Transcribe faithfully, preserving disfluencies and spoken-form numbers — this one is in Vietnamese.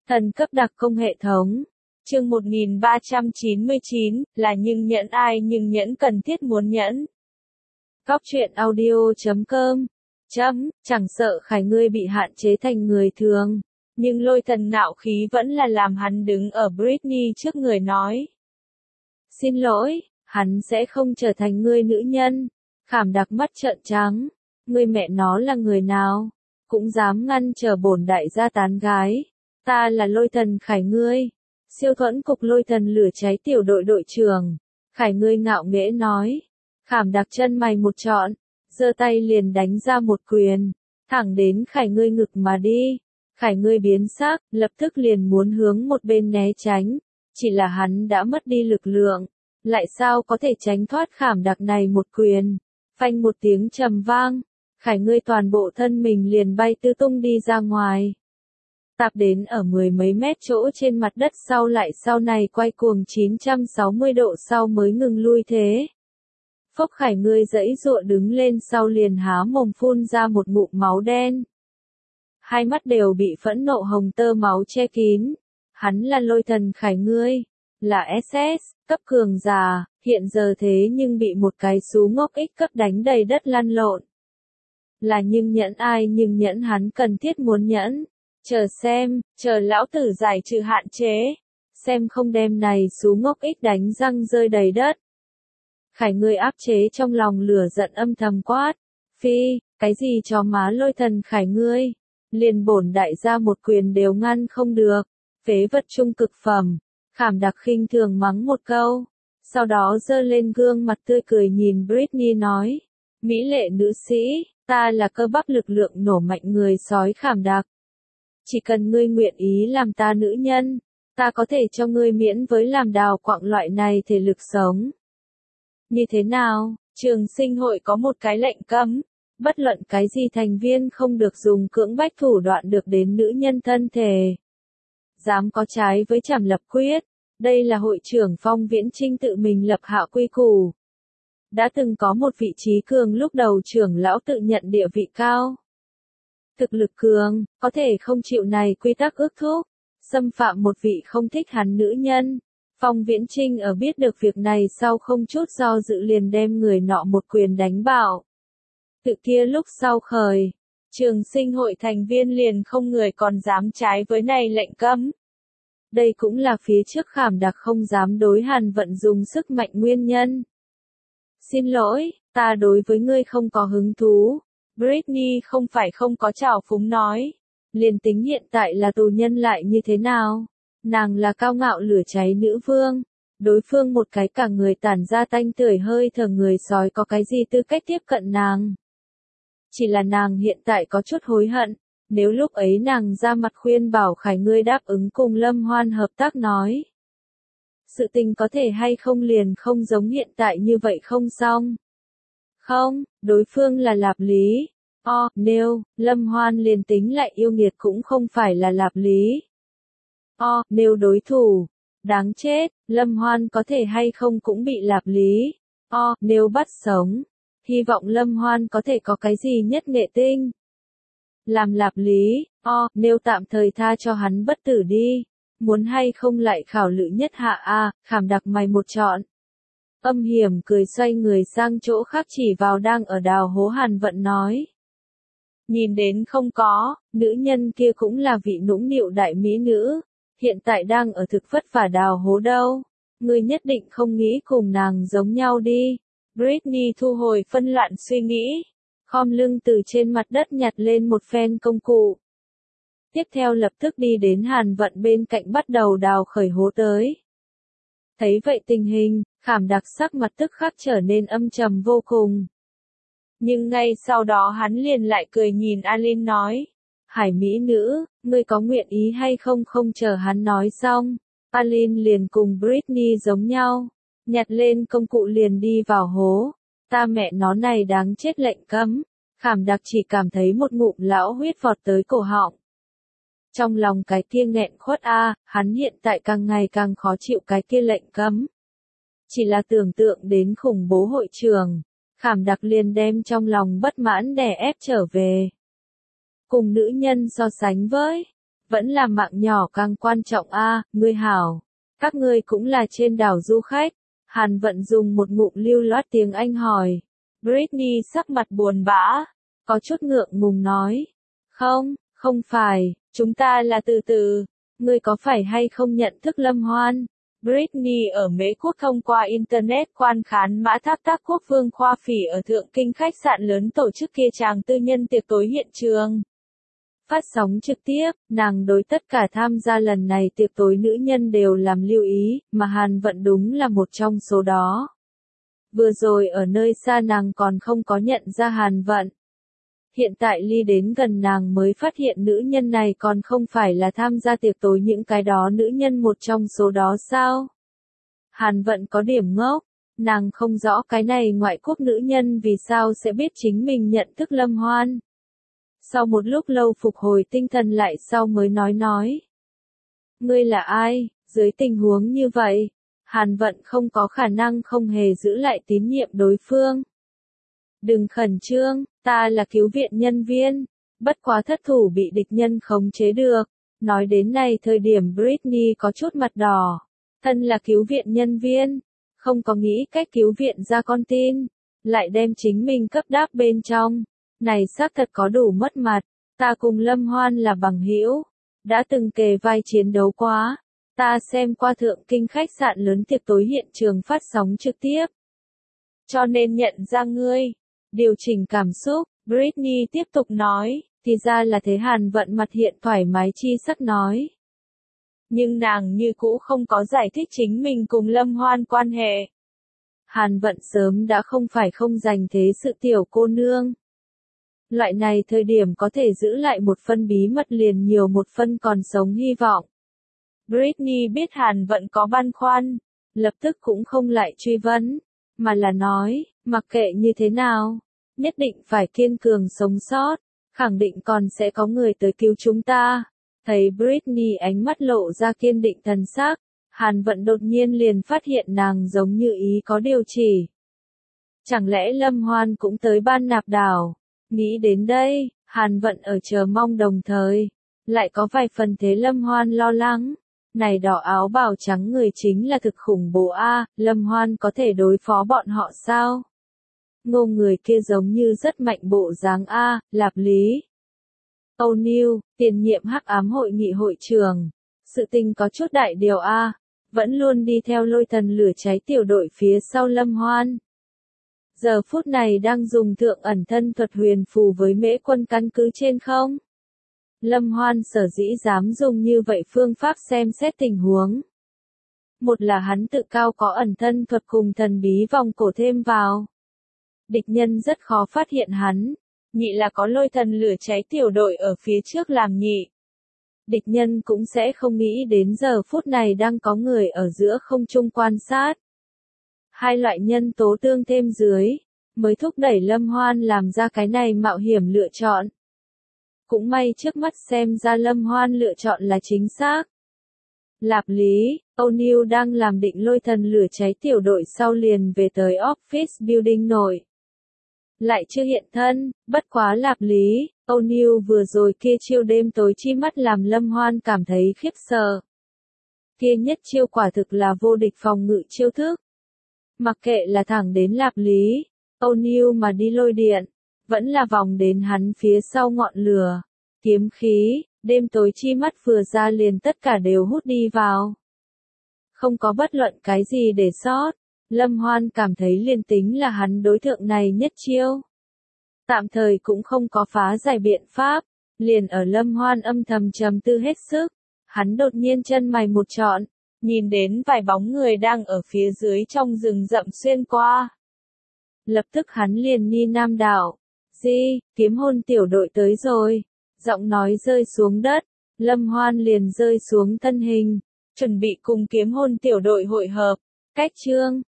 Thần cấp đặc công hệ thống. Chương một nghìn ba trăm chín mươi chín, là nhưng nhẫn ai nhưng nhẫn cần thiết muốn nhẫn. Góc truyện audio chấm com. Chấm, chẳng sợ Khải ngươi bị hạn chế thành người thường. Nhưng lôi thần nạo khí vẫn là làm hắn đứng ở Britney trước người nói. Xin lỗi, hắn sẽ không trở thành ngươi nữ nhân. Khảm đặc mắt trợn trắng. Ngươi mẹ nó là người nào? Cũng dám ngăn trở bổn đại gia tán gái. Ta là lôi thần Khải ngươi. Siêu thuẫn cục lôi thần lửa cháy tiểu đội đội trưởng. Khải ngươi ngạo nghễ nói. Khảm đặc chân mày một trọn. Giơ tay liền đánh ra một quyền. Thẳng đến Khải ngươi ngực mà đi. Khải ngươi biến sắc, lập tức liền muốn hướng một bên né tránh. Chỉ là hắn đã mất đi lực lượng. Lại sao có thể tránh thoát khảm đặc này một quyền. Phanh một tiếng trầm vang. Khải ngươi toàn bộ thân mình liền bay tứ tung đi ra ngoài. Tạp đến ở mười mấy mét chỗ trên mặt đất sau lại sau này quay cuồng chín trăm sáu mươi độ sau mới ngừng lui thế. Phốc Khải ngươi giãy giụa đứng lên sau liền há mồm phun ra một ngụm máu đen. Hai mắt đều bị phẫn nộ hồng tơ máu che kín. Hắn là lôi thần Khải ngươi, là ét ét, cấp cường giả, hiện giờ thế nhưng bị một cái xú ngốc ích cấp đánh đầy đất lăn lộn. Là nhưng nhẫn ai nhưng nhẫn hắn cần thiết muốn nhẫn. Chờ xem, chờ lão tử giải trừ hạn chế. Xem không đem này xú ngốc ích đánh răng rơi đầy đất. Khải ngươi áp chế trong lòng lửa giận âm thầm quát. Phi, cái gì cho má lôi thần Khải ngươi. Liền bổn đại gia một quyền đều ngăn không được. Phế vật trung cực phẩm. Khảm đặc khinh thường mắng một câu. Sau đó giơ lên gương mặt tươi cười nhìn Britney nói. Mỹ lệ nữ sĩ, ta là cơ bắp lực lượng nổ mạnh người sói khảm đặc. Chỉ cần ngươi nguyện ý làm ta nữ nhân, ta có thể cho ngươi miễn với làm đào quạng loại này thể lực sống. Như thế nào, trường sinh hội có một cái lệnh cấm, bất luận cái gì thành viên không được dùng cưỡng bách thủ đoạn được đến nữ nhân thân thể. Dám có trái với trảm lập quyết, đây là hội trưởng Phong Viễn Trinh tự mình lập hạ quy củ. Đã từng có một vị trí cường lúc đầu trưởng lão tự nhận địa vị cao. Thực lực cường, có thể không chịu này quy tắc ước thúc, xâm phạm một vị không thích hắn nữ nhân. Phong Viễn Trinh ở biết được việc này sau không chút do dự liền đem người nọ một quyền đánh bạo. Tự kia lúc sau khởi, trường sinh hội thành viên liền không người còn dám trái với này lệnh cấm. Đây cũng là phía trước khảm đặc không dám đối Hàn Vận dùng sức mạnh nguyên nhân. Xin lỗi, ta đối với ngươi không có hứng thú. Britney không phải không có trào phúng nói. Liền tính hiện tại là tù nhân lại như thế nào? Nàng là cao ngạo lửa cháy nữ vương. Đối phương một cái cả người tản ra tanh tưởi hơi thở người sói có cái gì tư cách tiếp cận nàng? Chỉ là nàng hiện tại có chút hối hận. Nếu lúc ấy nàng ra mặt khuyên bảo Khải ngươi đáp ứng cùng Lâm Hoan hợp tác nói. Sự tình có thể hay không liền không giống hiện tại như vậy không xong. Không, đối phương là Lạp Lý. O, nêu, Lâm Hoan liền tính lại yêu nghiệt cũng không phải là Lạp Lý. O, nêu đối thủ. Đáng chết, Lâm Hoan có thể hay không cũng bị Lạp Lý. O, nêu bắt sống. Hy vọng Lâm Hoan có thể có cái gì nhất nghệ tinh. Làm Lạp Lý, O, nêu tạm thời tha cho hắn bất tử đi. Muốn hay không lại khảo lự nhất hạ a, khảm đặc mày một chọn. Âm hiểm cười xoay người sang chỗ khác chỉ vào đang ở đào hố Hàn Vận nói. Nhìn đến không có, nữ nhân kia cũng là vị nũng nịu đại mỹ nữ. Hiện tại đang ở thực vất vả đào hố đâu. Ngươi nhất định không nghĩ cùng nàng giống nhau đi. Britney thu hồi phân loạn suy nghĩ. Khom lưng từ trên mặt đất nhặt lên một phen công cụ. Tiếp theo lập tức đi đến Hàn Vận bên cạnh bắt đầu đào khởi hố tới. Thấy vậy tình hình, khảm đặc sắc mặt tức khắc trở nên âm trầm vô cùng. Nhưng ngay sau đó hắn liền lại cười nhìn Alin nói. Hải mỹ nữ, ngươi có nguyện ý hay không không chờ hắn nói xong. Alin liền cùng Britney giống nhau. Nhặt lên công cụ liền đi vào hố. Ta mẹ nó này đáng chết lệnh cấm. Khảm đặc chỉ cảm thấy một ngụm lão huyết vọt tới cổ họng. Trong lòng cái kia nghẹn khuất a, hắn hiện tại càng ngày càng khó chịu cái kia lệnh cấm. Chỉ là tưởng tượng đến khủng bố hội trường, khảm đặc liền đem trong lòng bất mãn đè ép trở về. Cùng nữ nhân so sánh với, Vẫn là mạng nhỏ càng quan trọng a, à, ngươi hảo. Các ngươi cũng là trên đảo du khách. Hàn Vận dùng một ngụm lưu loát tiếng Anh hỏi. Britney sắc mặt buồn bã, có chút ngượng ngùng nói. Không, không phải, chúng ta là từ từ. Ngươi có phải hay không nhận thức Lâm Hoan? Britney ở Mễ Quốc thông qua Internet quan khán mã tháp tác quốc vương Khoa Phỉ ở Thượng Kinh khách sạn lớn tổ chức kia chàng tư nhân tiệc tối hiện trường. Phát sóng trực tiếp, nàng đối tất cả tham gia lần này tiệc tối nữ nhân đều làm lưu ý, mà Hàn Vận đúng là một trong số đó. Vừa rồi ở nơi xa nàng còn không có nhận ra Hàn Vận. Hiện tại ly đến gần nàng mới phát hiện nữ nhân này còn không phải là tham gia tiệc tối những cái đó nữ nhân một trong số đó sao? Hàn Vận có điểm ngốc, nàng không rõ cái này ngoại quốc nữ nhân vì sao sẽ biết chính mình nhận thức Lâm Hoan. Sau một lúc lâu phục hồi tinh thần lại sau mới nói nói. Ngươi là ai, dưới tình huống như vậy, Hàn Vận không có khả năng không hề giữ lại tín nhiệm đối phương. Đừng khẩn trương, ta là cứu viện nhân viên, bất quá thất thủ bị địch nhân khống chế được. Nói đến này thời điểm Britney có chút mặt đỏ. Thân là cứu viện nhân viên, không có nghĩ cách cứu viện ra con tin, lại đem chính mình cấp đáp bên trong. Này xác thật có đủ mất mặt, ta cùng Lâm Hoan là bằng hữu, đã từng kề vai chiến đấu quá. Ta xem qua Thượng Kinh khách sạn lớn tiệc tối hiện trường phát sóng trực tiếp. Cho nên nhận ra ngươi. Điều chỉnh cảm xúc, Britney tiếp tục nói, thì ra là thế. Hàn Vận mặt hiện thoải mái chi sắc nói. Nhưng nàng như cũ không có giải thích chính mình cùng Lâm Hoan quan hệ. Hàn Vận sớm đã không phải không dành thế sự tiểu cô nương. Loại này thời điểm có thể giữ lại một phân bí mật liền nhiều một phân còn sống hy vọng. Britney biết Hàn Vận có băn khoăn, lập tức cũng không lại truy vấn, mà là nói, mặc kệ như thế nào, nhất định phải kiên cường sống sót, khẳng định còn sẽ có người tới cứu chúng ta. Thấy Britney ánh mắt lộ ra kiên định thần sắc, Hàn Vận đột nhiên liền phát hiện nàng giống như ý có điều chỉ. Chẳng lẽ Lâm Hoan cũng tới Ban Nạp Đảo? Nghĩ đến đây, Hàn Vận ở chờ mong đồng thời, lại có vài phần thế Lâm Hoan lo lắng. Này đỏ áo bào trắng người chính là thực khủng bố a, Lâm Hoan có thể đối phó bọn họ sao? Ngô người kia giống như rất mạnh bộ dáng a, Lạp Lý. O'Neil, tiền nhiệm Hắc Ám hội nghị hội trưởng. Sự tình có chút đại điều a, vẫn luôn đi theo lôi thần lửa cháy tiểu đội phía sau Lâm Hoan. Giờ phút này đang dùng thượng ẩn thân thuật huyền phù với Mễ Quân căn cứ trên không? Lâm Hoan sở dĩ dám dùng như vậy phương pháp xem xét tình huống. Một là hắn tự cao có ẩn thân thuật cùng thần bí vòng cổ thêm vào. Địch nhân rất khó phát hiện hắn. Nhị là có lôi thần lửa cháy tiểu đội ở phía trước làm nhị. Địch nhân cũng sẽ không nghĩ đến giờ phút này đang có người ở giữa không trung quan sát. Hai loại nhân tố tương thêm dưới, mới thúc đẩy Lâm Hoan làm ra cái này mạo hiểm lựa chọn. Cũng may trước mắt xem ra Lâm Hoan lựa chọn là chính xác. Lạp Lý, O'Neil đang làm định lôi thần lửa cháy tiểu đội sau liền về tới office building nội. Lại chưa hiện thân, bất quá Lạp Lý, O'Neil vừa rồi kia chiêu đêm tối chi mắt làm Lâm Hoan cảm thấy khiếp sợ. Kia nhất chiêu quả thực là vô địch phòng ngự chiêu thức. Mặc kệ là thẳng đến Lạp Lý, O'Neil mà đi lôi điện, vẫn là vòng đến hắn phía sau ngọn lửa, kiếm khí, đêm tối chi mắt vừa ra liền tất cả đều hút đi vào. Không có bất luận cái gì để sót, Lâm Hoan cảm thấy liền tính là hắn đối tượng này nhất chiêu. Tạm thời cũng không có phá giải biện pháp, liền ở Lâm Hoan âm thầm trầm tư hết sức, hắn đột nhiên chân mày một trọn, nhìn đến vài bóng người đang ở phía dưới trong rừng rậm xuyên qua. Lập tức hắn liền ni nam đạo. Di, kiếm hồn tiểu đội tới rồi. Giọng nói rơi xuống đất, Lâm Hoan liền rơi xuống thân hình, chuẩn bị cùng kiếm hồn tiểu đội hội hợp. Cách chương,